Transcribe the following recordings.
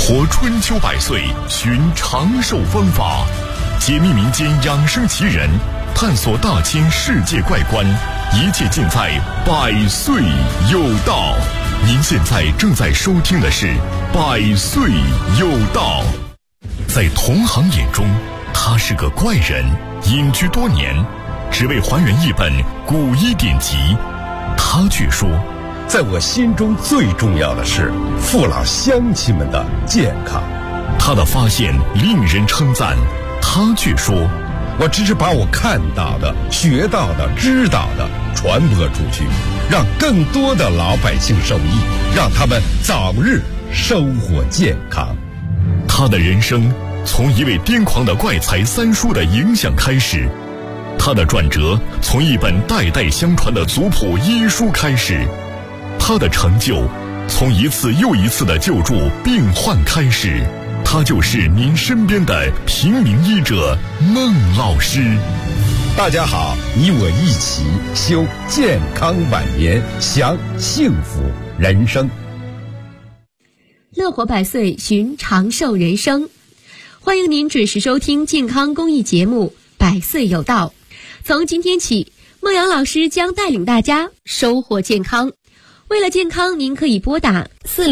活春秋百岁，寻长寿方法，解密民间养生奇人，探索大千世界怪观，一切尽在百岁有道。您现在正在收听的是百岁有道。在同行眼中，他是个怪人，隐居多年，只为还原一本古医典籍。他却说， 在我心中最重要的是父老乡亲们的健康。 他的发现令人称赞，他却说， 我只是把我看到的、学到的、知道的传播出去，让更多的老百姓受益，让他们早日生活健康。 他的人生从一位癫狂的怪才三叔的影响开始，他的转折从一本代代相传的族谱医书开始，他的成就从一次又一次的救助病患开始。他就是您身边的平民医者孟老师。 大家好，你我一起修健康晚年，享幸福人生。 乐活百岁，寻长寿人生。欢迎您准时收听健康公益节目《百岁有道》。从今天起，孟阳老师将带领大家收获健康。为了健康，您可以拨打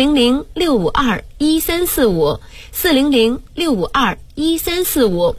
400-652-1345 400-652-1345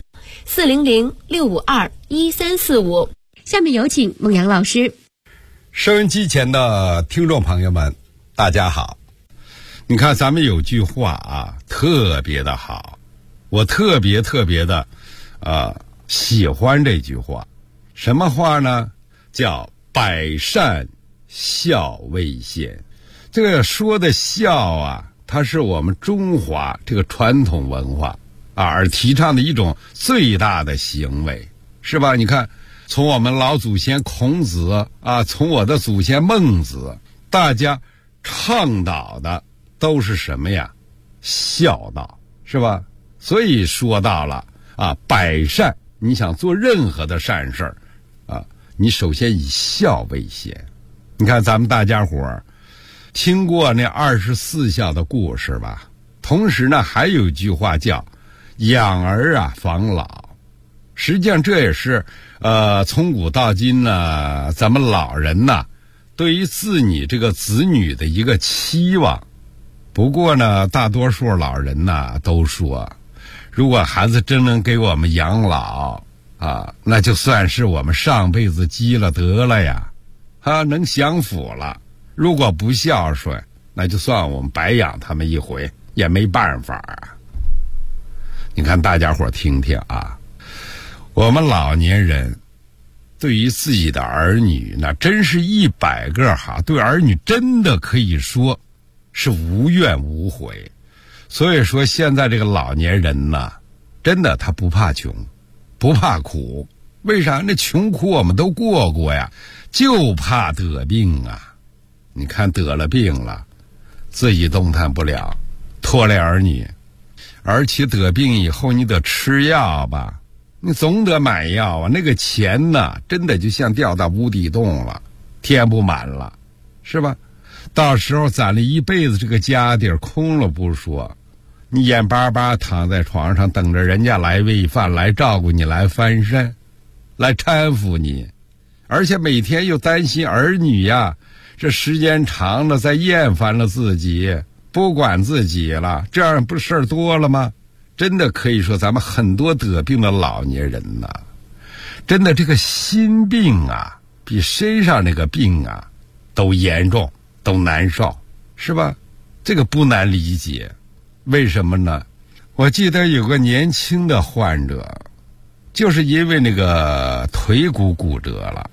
400-652-1345。下面有请孟阳老师。 收音机前的听众朋友们，大家好。你看咱们有句话啊，特别的好，我特别的喜欢这句话。什么话呢？叫百善孝为先。这个说的孝啊，它是我们中华这个传统文化而提倡的一种最大的行为，是吧？你看，从我们老祖先孔子从我的祖先孟子，大家倡导的都是什么呀？孝道，是吧？所以说到了百善，你想做任何的善事儿你首先以孝为先。你看咱们大家伙儿听过那24孝的故事吧？同时呢，还有一句话叫养儿防老。实际上这也是从古到今呢，咱们老人呢对于自己这个子女的一个期望。不过呢，大多数老人呢都说，如果孩子真能给我们养老那就算是我们上辈子积了德了呀，能享福了。如果不孝顺，那就算我们白养他们一回，也没办法你看大家伙听听我们老年人对于自己的儿女，那真是100个对儿女真的可以说是无怨无悔。所以说现在这个老年人呢，真的他不怕穷，不怕苦。为啥？那穷苦我们都过呀，就怕得病你看得了病了，自己动弹不了，拖累儿女。而且得病以后你得吃药吧，你总得买药那个钱呢，真的就像掉到无底洞了，填不满了，是吧？到时候攒了一辈子这个家底儿空了不说，你眼巴巴躺在床上等着人家来喂饭，来照顾你，来翻身，来搀扶你，而且每天又担心儿女这时间长了再厌烦了自己，不管自己了，这样不事儿多了吗？真的可以说咱们很多得病的老年人真的这个心病比身上那个病都严重，都难受，是吧？这个不难理解。为什么呢？我记得有个年轻的患者，就是因为那个腿骨骨折了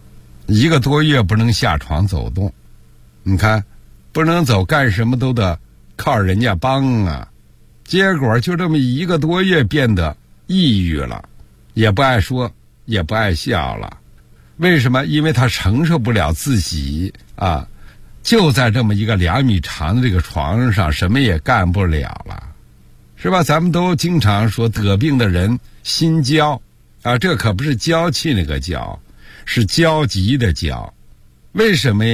，1个多月不能下床走动。你看不能走，干什么都得靠人家帮结果就这么1个多月变得抑郁了，也不爱说，也不爱笑了。为什么？因为他承受不了自己就在这么一个2米长的这个床上，什么也干不了了，是吧？咱们都经常说得病的人心焦这可不是娇气那个娇，是焦急的焦。为什么呀？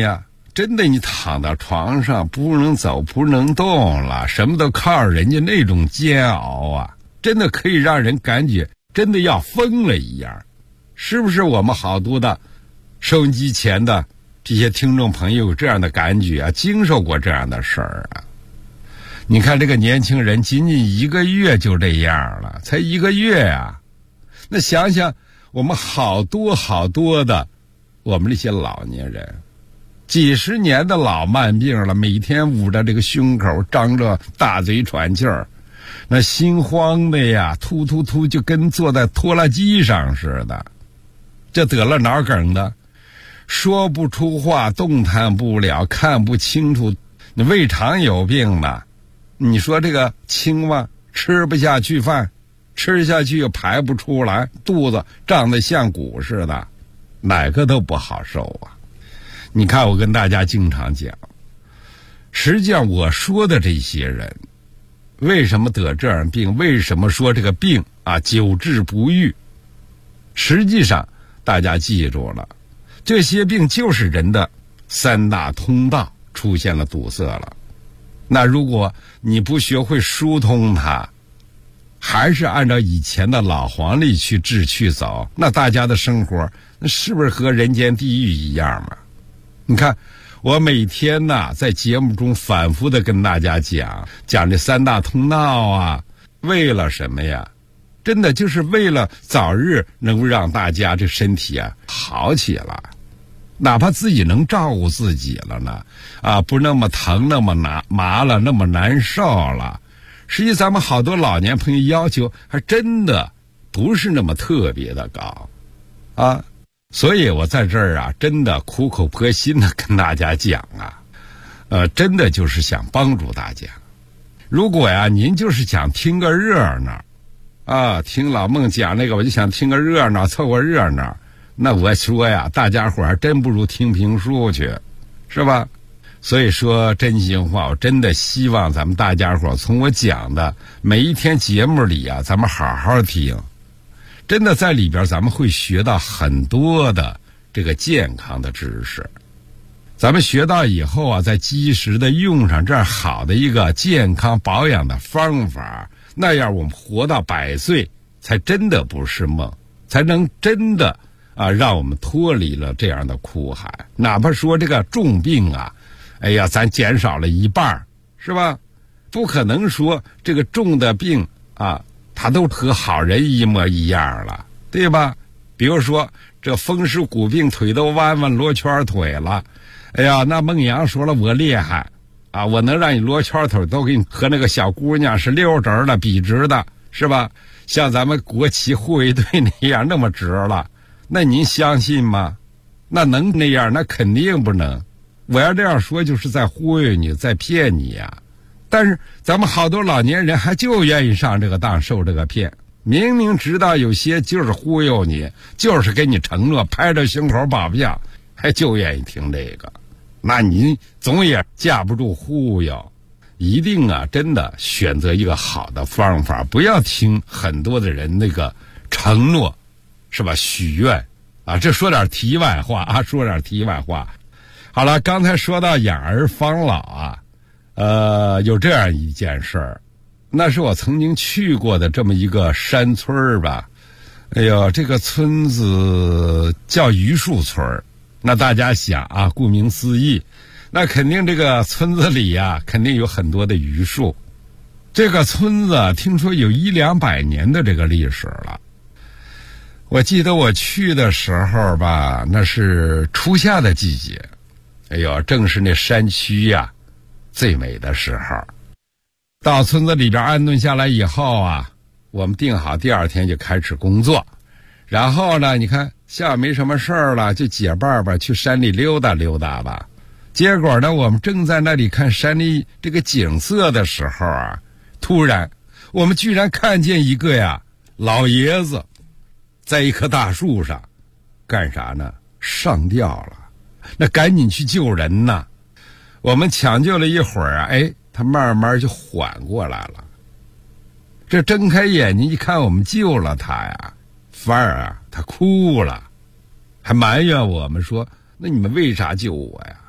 真的你躺到床上不能走不能动了，什么都靠人家，那种煎熬啊，真的可以让人感觉真的要疯了一样。是不是我们好多的收音机前的这些听众朋友有这样的感觉啊，经受过这样的事儿啊？你看这个年轻人仅仅1个月就这样了，才1个月啊。那想想我们好多的我们这些老年人，几十年的老慢病了，每天捂着这个胸口，张着大嘴喘气儿，那心慌的呀，突就跟坐在拖拉机上似的。这得了脑梗的，说不出话，动弹不了，看不清楚，你胃肠有病吧？你说这个青蛙吃不下去饭，吃下去又排不出来，肚子胀得像鼓似的，哪个都不好受啊。你看我跟大家经常讲，实际上我说的这些人为什么得这样病，为什么说这个病啊久治不愈，实际上大家记住了，这些病就是人的3大通道出现了堵塞了。那如果你不学会疏通它，还是按照以前的老黄历去治去走，那大家的生活那是不是和人间地狱一样嘛？你看我每天呢在节目中反复的跟大家讲这3大通道啊，为了什么呀？真的就是为了早日能够让大家这身体啊好起来，哪怕自己能照顾自己了呢，啊，不那么疼，那么麻了，那么难受了。实际咱们好多老年朋友要求还真的不是那么特别的高啊。所以我在这儿啊，真的苦口婆心的跟大家讲啊，真的就是想帮助大家。如果呀您就是想听个热闹啊，听老孟讲那个我就想听个热闹，凑个热闹，那我说呀，大家伙儿真不如听评书去，是吧？所以说真心话，我真的希望咱们大家伙儿从我讲的每一天节目里啊，咱们好好听。真的在里边咱们会学到很多的这个健康的知识，咱们学到以后啊，再及时的用上这样好的一个健康保养的方法，那样我们活到100岁才真的不是梦，才能真的啊让我们脱离了这样的苦海。哪怕说这个重病啊，哎呀咱减少了1半，是吧？不可能说这个重的病啊他都和好人一模一样了，对吧？比如说这风湿骨病，腿都弯罗圈腿了，哎呀那孟阳说了我厉害啊，我能让你罗圈腿都给你和那个小姑娘是溜直的笔直的，是吧？像咱们国旗护卫队那样那么直了，那您相信吗？那能那样？那肯定不能。我要这样说就是在忽悠你，在骗你呀。但是咱们好多老年人还就愿意上这个当，受这个骗，明明知道有些就是忽悠你，就是给你承诺，拍着胸口保票，还就愿意听这个，那您总也架不住忽悠。一定啊真的选择一个好的方法，不要听很多的人那个承诺，是吧？许愿啊，这说点题外话啊，说点题外话。好了，刚才说到养儿防老啊，有这样一件事儿，那是我曾经去过的这么一个山村吧。哎呦，这个村子叫榆树村。那大家想啊，顾名思义，那肯定这个村子里啊，肯定有很多的榆树。这个村子听说有100-200年的这个历史了。我记得我去的时候吧，那是初夏的季节，哎呦，正是那山区呀最美的时候。到村子里边安顿下来以后啊，我们定好第2天就开始工作。然后呢，你看下午没什么事儿了，就结伴吧去山里溜达溜达吧。结果呢，我们正在那里看山里这个景色的时候啊，突然我们居然看见一个呀老爷子在一棵大树上干啥呢？上吊了。那赶紧去救人呐。我们抢救了一会儿啊，哎，他慢慢就缓过来了。这睁开眼睛一看我们救了他呀，反而啊他哭了，还埋怨我们说，那你们为啥救我呀？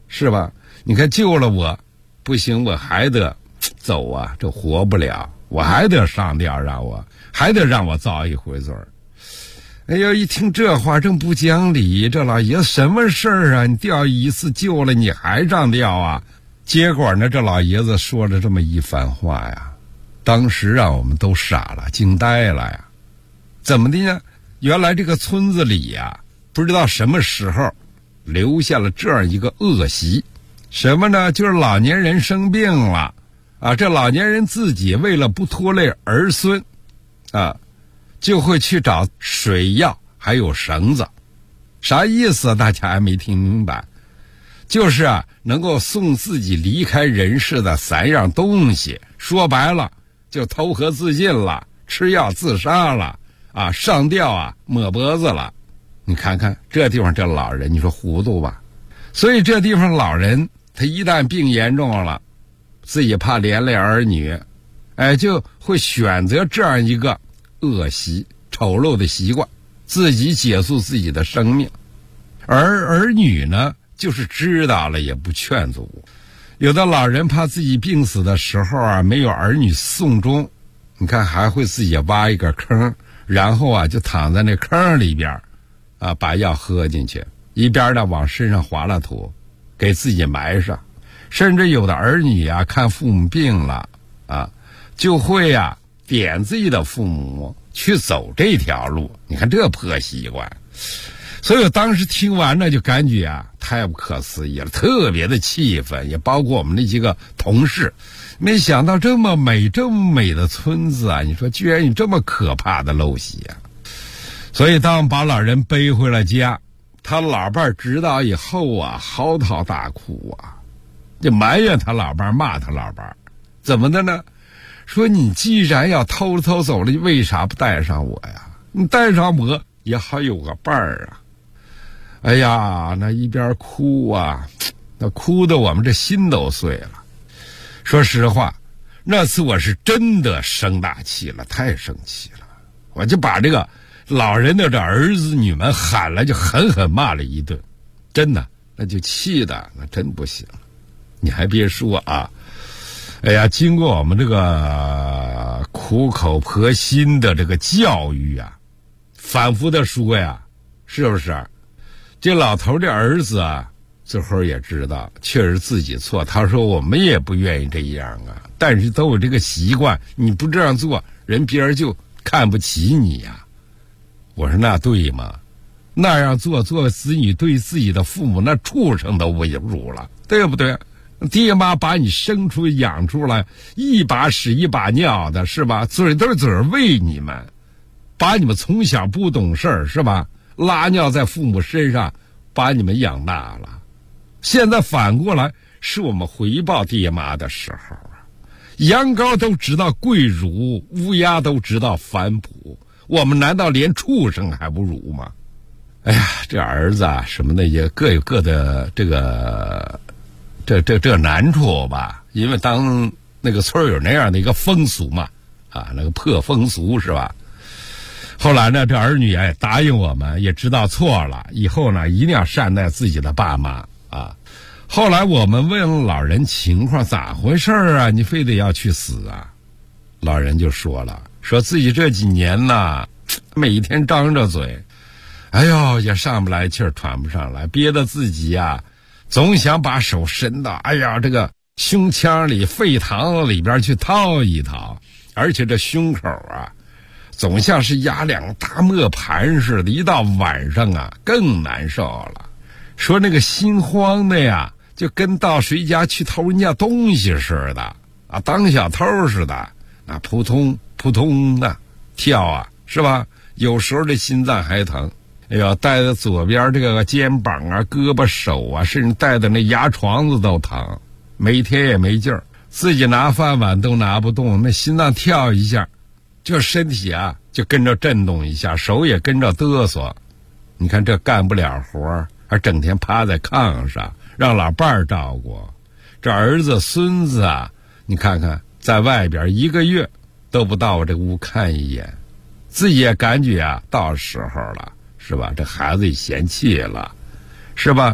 是吧？你看救了我，不行，我还得走啊，这活不了，我还得上吊，还得让我遭一回罪。哎呦，一听这话真不讲理，这老爷子什么事儿啊？你吊一次救了，你还上吊啊？结果呢，这老爷子说了这么一番话呀，当时让我们都傻了，惊呆了呀。怎么的呢？原来这个村子里呀，不知道什么时候留下了这样一个恶习，什么呢？就是老年人生病了啊，这老年人自己为了不拖累儿孙啊，就会去找水药还有绳子。啥意思？大家还没听明白。就是啊，能够送自己离开人世的3样东西，说白了就投河自尽了，吃药自杀了啊，上吊啊，抹脖子了。你看看这地方这老人，你说糊涂吧？所以这地方老人他一旦病严重了，自己怕连累儿女，就会选择这样一个恶习、丑陋的习惯，自己结束自己的生命。而儿女呢，就是知道了也不劝阻。有的老人怕自己病死的时候啊，没有儿女送终，你看还会自己挖一个坑，然后啊就躺在那坑里边啊，把药喝进去，一边呢往身上划了土，给自己埋上。甚至有的儿女啊，看父母病了啊，就会啊点自己的父母去走这条路。你看这破习惯。所以我当时听完了就感觉啊太不可思议了，特别的气愤，也包括我们那几个同事，没想到这么美的村子啊，你说居然有这么可怕的陋习啊！所以当把老人背回了家，他老伴知道以后啊，嚎啕大哭啊，就埋怨他老伴，骂他老伴，怎么的呢？说你既然要偷走了，为啥不带上我呀？你带上我也好有个伴儿啊！哎呀，那一边哭啊，那哭得我们这心都碎了。说实话，那次我是真的生大气了，太生气了，我就把这个老人的这儿子女们喊了，就狠狠骂了一顿，真的，那就气的那真不行。你还别说啊，哎呀，经过我们这个苦口婆心的这个教育啊，反复的说呀，是不是？这老头的儿子啊，最后也知道确实自己错，他说我们也不愿意这样啊，但是都有这个习惯，你不这样做，别人就看不起你呀。我说那对吗？那样做子女对自己的父母那畜生都侮辱了，对不对？爹妈把你生出养出来，一把屎一把尿的，是吧？嘴对嘴喂你们，把你们从小不懂事儿，是吧？拉尿在父母身上，把你们养大了。现在反过来是我们回报爹妈的时候啊！羊羔都知道跪乳，乌鸦都知道反哺，我们难道连畜生还不如吗？哎呀，这儿子啊什么的也各有各的这个这难处吧，因为当那个村有那样的一个风俗嘛，啊，那个破风俗是吧？后来呢，这儿女也答应我们，也知道错了，以后呢一定要善待自己的爸妈啊。后来我们问老人情况咋回事啊，你非得要去死啊？老人就说了，说自己这几年呢，每天张着嘴，哎呦也上不来气儿，喘不上来，憋得自己啊总想把手伸到哎呀这个胸腔里肺膛里边去掏一掏，而且这胸口啊总像是压两个大磨盘似的，一到晚上啊更难受了。说那个心慌的呀，就跟到谁家去偷人家东西似的啊，当小偷似的，那扑通扑通的跳啊，是吧？有时候这心脏还疼，哎呦，带在左边这个肩膀啊、胳膊、手啊，甚至带的那牙床子都疼，每天也没劲儿，自己拿饭碗都拿不动，那心脏跳一下，就身体啊就跟着震动一下，手也跟着嘚瑟。你看这干不了活，还整天趴在炕上让老伴儿照顾，这儿子孙子啊，你看看在外边1个月都不到我这屋看一眼，自己也感觉啊到时候了，是吧？这孩子也嫌弃了，是吧？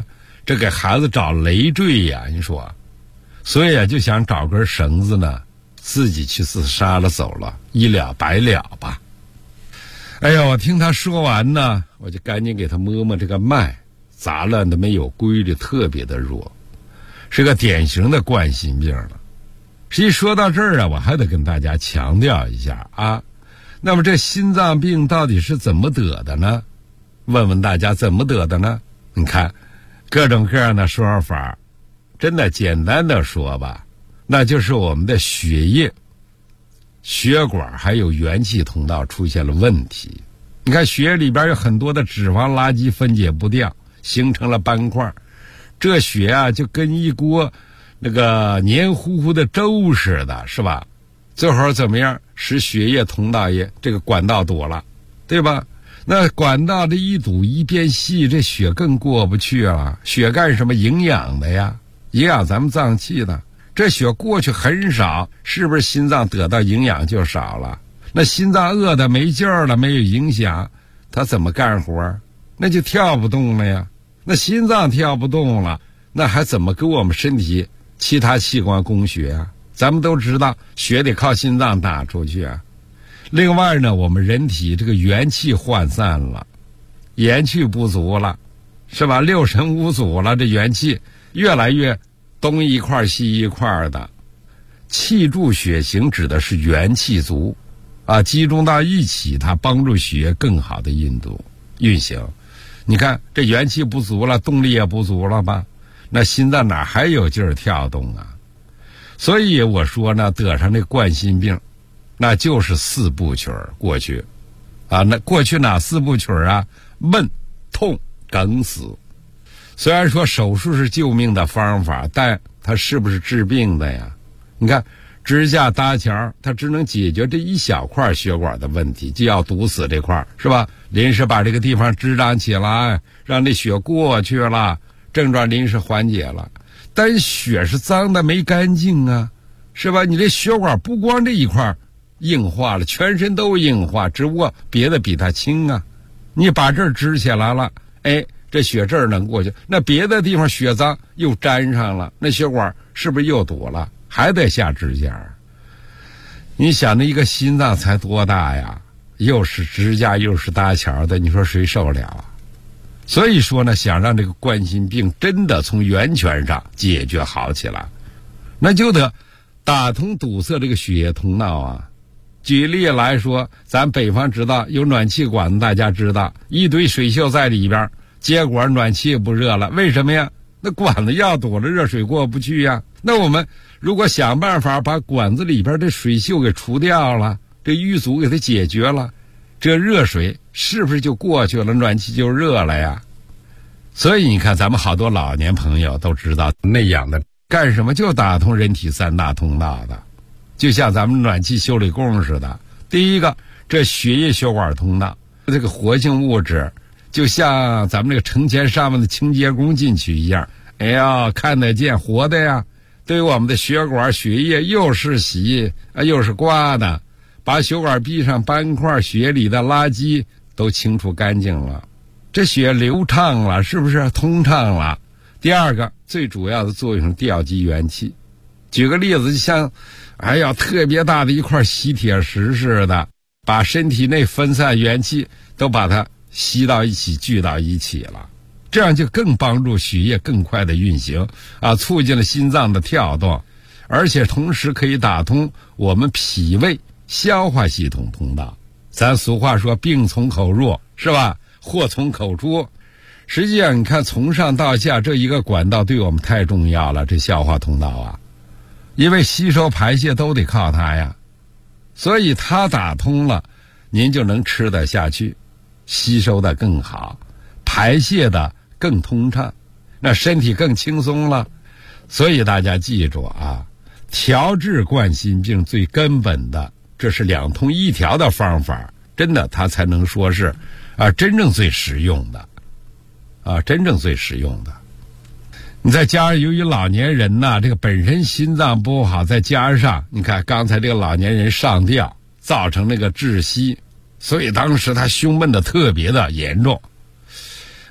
这给孩子找累赘呀，你说，所以就想找根绳子呢，自己去自杀了走了，一了百了吧。哎呀，我听他说完呢，我就赶紧给他摸摸这个脉，杂乱的没有规律，特别的弱，是个典型的冠心病了。实际说到这儿啊，我还得跟大家强调一下啊，那么这心脏病到底是怎么得的呢？问问大家怎么得的呢？你看各种各样的说法，真的简单的说吧，那就是我们的血液、血管还有元气通道出现了问题。你看血液里边有很多的脂肪垃圾分解不掉，形成了斑块，这血啊就跟一锅那个黏糊糊的粥似的，是吧？最后怎么样？使血液通道也这个管道堵了，对吧？那管道这一堵一变细，这血更过不去了。血干什么？营养的呀，营养咱们脏器的。这血过去很少，是不是心脏得到营养就少了？那心脏饿得没劲儿了，没有影响，它怎么干活？那就跳不动了呀。那心脏跳不动了，那还怎么给我们身体其他器官供血啊？咱们都知道血得靠心脏打出去啊。另外呢，我们人体这个元气涣散了，元气不足了，是吧？六神无主了，这元气越来越东一块西一块的。气助血行指的是元气足啊，集中到一起，它帮助血液更好的运行。你看这元气不足了，动力也不足了吧？那心脏哪还有劲儿跳动啊？所以我说呢，得上这冠心病，那就是四部曲过去啊。那过去哪四部曲啊？闷、痛、梗、死。虽然说手术是救命的方法，但它是不是治病的呀？你看支架搭桥，它只能解决这一小块血管的问题，就要堵死这块，是吧？临时把这个地方支张起来，让这血过去了，症状临时缓解了。但血是脏的没干净啊，是吧？你这血管不光这一块硬化了，全身都硬化，只不过别的比它轻啊。你把这儿支起来了，哎，这血这儿能过去，那别的地方血脏又粘上了，那血管是不是又堵了？还得下支架。你想那一个心脏才多大呀，又是支架又是搭桥的，你说谁受了啊？所以说呢，想让这个冠心病真的从源泉上解决好起来，那就得打通堵塞这个血液通道啊。举例来说，咱北方知道有暖气管子，大家知道一堆水锈在里边，结果暖气也不热了，为什么呀？那管子要堵了，热水过不去呀。那我们如果想办法把管子里边的水锈给除掉了，这淤阻给它解决了，这热水是不是就过去了，暖气就热了呀？所以你看咱们好多老年朋友都知道那样的干什么，就打通人体三大通道的，就像咱们暖气修理工似的。第一个，这血液血管通道，这个活性物质就像咱们这个成千上万的清洁工进去一样，哎呀，看得见活的呀，对我们的血管血液又是洗又是刮的，把血管壁上斑块血里的垃圾都清除干净了，这血流畅了，是不是通畅了？第二个最主要的作用是调集元气。举个例子，就像哎呀特别大的一块吸铁石似的，把身体内分散元气都把它吸到一起聚到一起了，这样就更帮助血液更快的运行啊，促进了心脏的跳动，而且同时可以打通我们脾胃消化系统通道。咱俗话说病从口入，是吧？祸从口出。实际上你看从上到下这一个管道对我们太重要了，这消化通道啊，因为吸收排泄都得靠它呀，所以它打通了，您就能吃得下去，吸收的更好，排泄的更通畅，那身体更轻松了。所以大家记住啊，调治冠心病最根本的，这是两通一条的方法，真的它才能说是真正最实用的真正最实用的。你再加上由于老年人呐，这个本身心脏不好，再加上你看刚才这个老年人上吊造成那个窒息，所以当时他胸闷的特别的严重。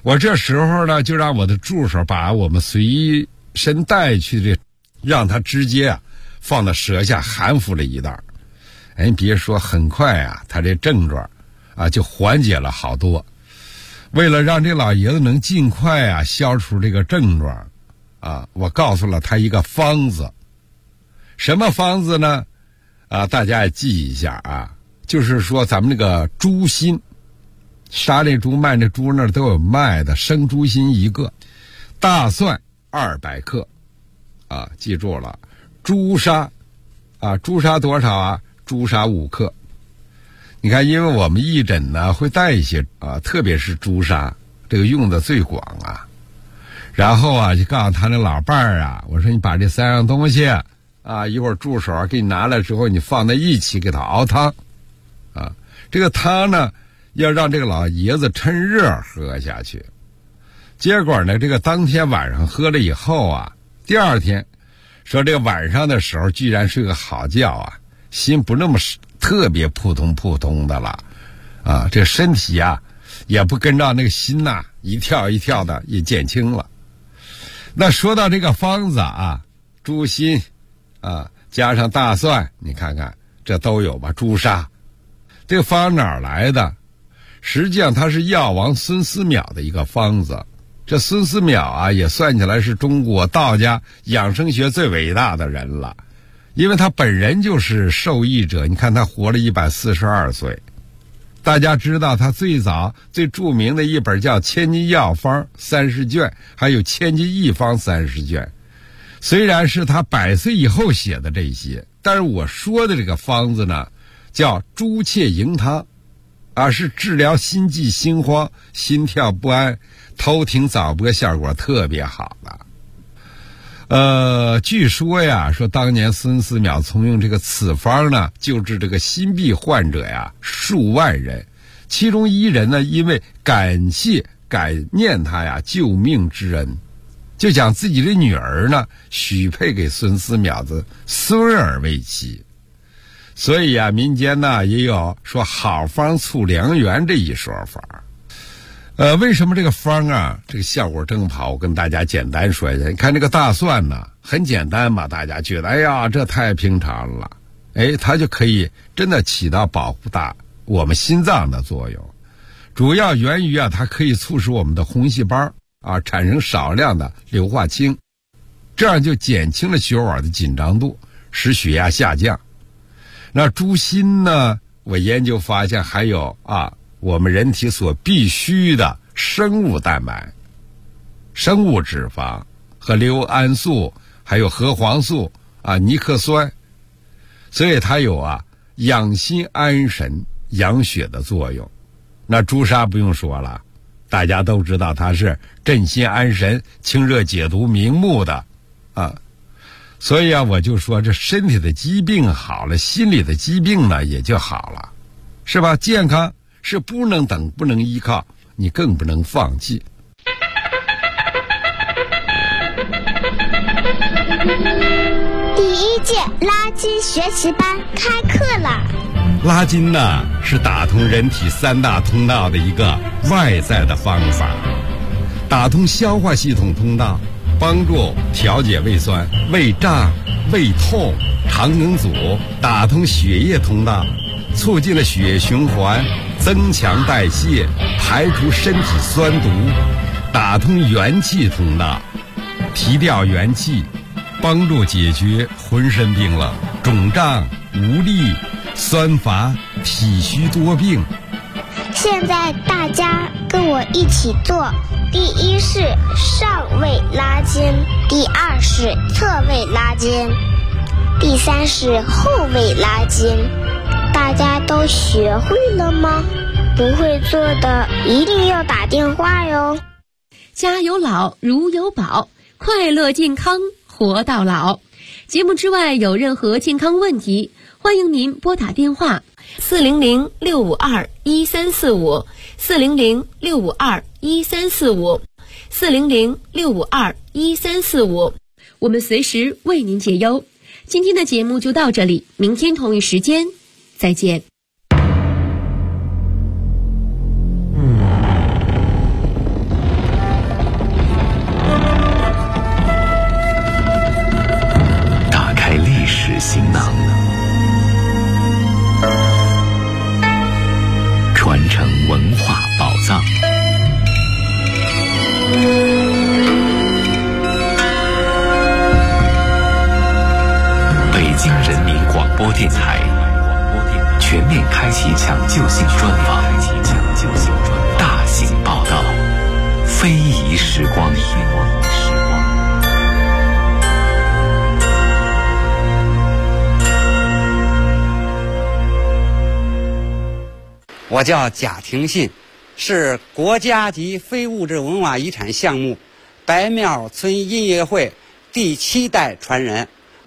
我这时候呢，就让我的助手把我们随身带去的，让他直接放到舌下含服了一袋。哎，别说，很快他这症状就缓解了好多。为了让这老爷子能尽快消除这个症状我告诉了他一个方子。什么方子呢？大家也记一下就是说咱们这个猪心，杀这猪卖这猪那儿都有卖的，生猪心1个，大蒜200克记住了。朱砂朱砂多少朱砂5克。你看，因为我们义诊呢会带一些特别是朱砂，这个用的最广然后就告诉他那老伴儿我说你把这3样东西一会儿助手给你拿来之后，你放在一起给他熬汤这个汤呢要让这个老爷子趁热喝下去。结果呢，这个当天晚上喝了以后第二天说这个晚上的时候居然睡个好觉心不那么特别扑通扑通的了这个身体也不跟着那个心一跳一跳的也减轻了。那说到这个方子猪心加上大蒜，你看看这都有吧，朱砂。这个方哪儿来的？实际上它是药王孙思邈的一个方子。这孙思邈也算起来是中国道家养生学最伟大的人了，因为他本人就是受益者。你看他活了142岁。大家知道他最早最著名的一本叫《千金药方》30卷，还有《千金一方》30卷。虽然是他100岁以后写的这些，但是我说的这个方子呢叫猪切营汤是治疗心悸心慌、心跳不安、头挺早搏效果特别好的。据说说当年孙思邈从用这个此方呢救治这个心痹患者数万人，其中1人呢因为感念他救命之恩，就将自己的女儿呢许配给孙思邈的孙儿为妻。所以民间呢也有说好方促良缘这一说法。为什么这个方这个效果这么好？我跟大家简单说一下。你看这个大蒜呢很简单嘛，大家觉得哎呀这太平常了，它就可以真的起到保护我们心脏的作用。主要源于它可以促使我们的红细胞产生少量的硫化氢，这样就减轻了血管的紧张度，使血压下降。那猪心呢，我研究发现还有我们人体所必需的生物蛋白、生物脂肪和硫胺素，还有核黄素尼克酸，所以它有养心安神、养血的作用。那朱砂不用说了，大家都知道它是镇心安神、清热解毒、明目的所以我就说这身体的疾病好了，心理的疾病呢也就好了，是吧？健康是不能等，不能依靠，你更不能放弃。 第1届拉筋学习班开课了。 拉筋呢是打通人体3大通道的一个外在的方法，打通消化系统通道，帮助调节胃酸、胃胀、胃痛、肠梗阻；打通血液通道，促进了血液循环，增强代谢，排除身体酸毒；打通元气通道，提调元气，帮助解决浑身病了、肿胀、无力、酸乏、体虚多病。 现在大家跟我一起做。第1是上位拉筋，第2是侧位拉筋，第3是后位拉筋。大家都学会了吗？不会做的一定要打电话哟。 家有老如有宝，快乐健康活到老。节目之外有任何健康问题，欢迎您拨打电话400-652-1345 400-652-1345 400-652-1345，我们随时为您解忧。今天的节目就到这里，明天同一时间再见。 北京人民广播电台全面开启抢救性专访，大型报道，非遗时光。 我叫贾廷信，是国家级非物质文化遗产项目白庙村音乐会第7代传人。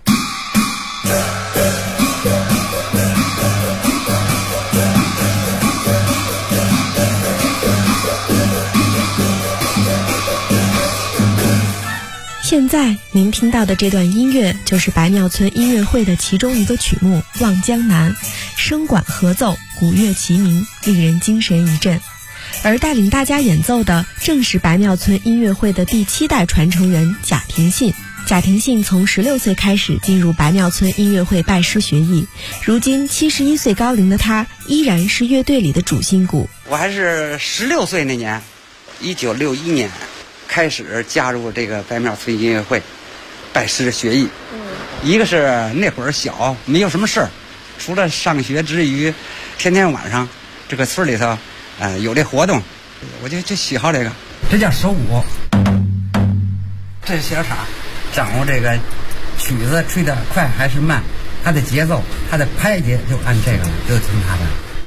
现在您听到的这段音乐就是白庙村音乐会的其中一个曲目《望江南》，声管合奏，鼓乐齐鸣，令人精神一振。而带领大家演奏的正是白庙村音乐会的第7代传承人贾廷信。贾廷信从16岁开始进入白庙村音乐会拜师学艺，如今71岁高龄的他依然是乐队里的主心骨。 我还是16岁那年，1961年开始加入这个白庙村音乐会，拜师学艺。一个是那会儿小，没有什么事儿，除了上学之余，天天晚上这个村里头，有这活动，我就喜好这个。这叫手鼓，这是小叉，掌握这个曲子吹得快还是慢，它的节奏，它的拍节就按这个了，就听它的。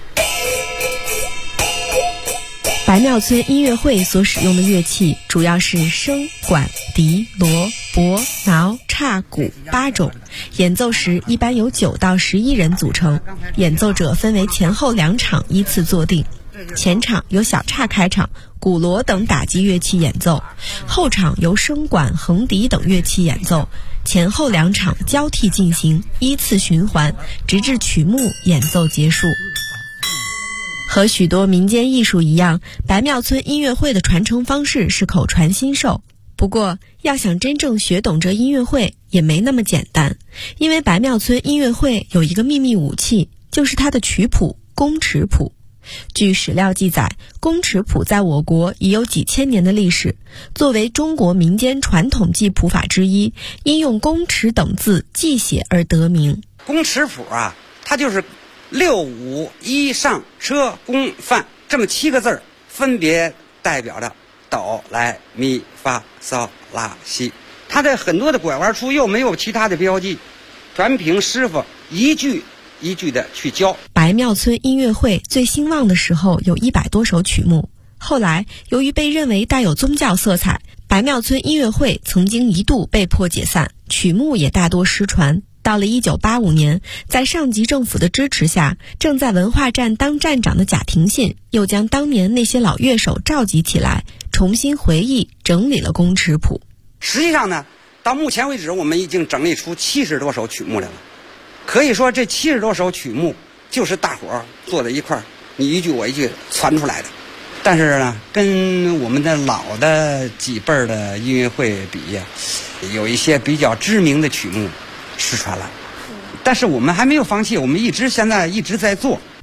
白庙村音乐会所使用的乐器主要是笙、管、笛、锣、钹、挠、叉、鼓8种，演奏时一般由9到11人组成，演奏者分为前后2场依次坐定。前场由小叉开场，鼓锣等打击乐器演奏，后场由笙管、横笛等乐器演奏，前后2场交替进行，依次循环，直至曲目演奏结束。和许多民间艺术一样，白庙村音乐会的传承方式是口传心授。不过，要想真正学懂这音乐会也没那么简单，因为白庙村音乐会有一个秘密武器，就是它的曲谱宫尺谱。据史料记载，宫尺谱在我国已有几千年的历史，作为中国民间传统记谱法之一，因用宫尺等字记写而得名。 宫尺谱啊，它就是6、5、1上车宫范这么7个字儿，分别代表着哆来咪发嗦拉西。它的很多的拐弯处又没有其他的标记，全凭师傅一句一句的去教。 白庙村音乐会最兴旺的时候有100多首曲目，后来由于被认为带有宗教色彩，白庙村音乐会曾经一度被迫解散，曲目也大多失传。到了1985年，在上级政府的支持下，正在文化站当站长的贾廷信又将当年那些老乐手召集起来，重新回忆整理了宫尺谱。 实际上呢，到目前为止我们已经整理出70多首曲目来了。可以说这70多首曲目就是大伙儿坐在一块儿，你一句我一句传出来的。但是呢，跟我们的老的几辈儿的音乐会比呀，有一些比较知名的曲目失传了。但是我们还没有放弃，我们现在一直在做。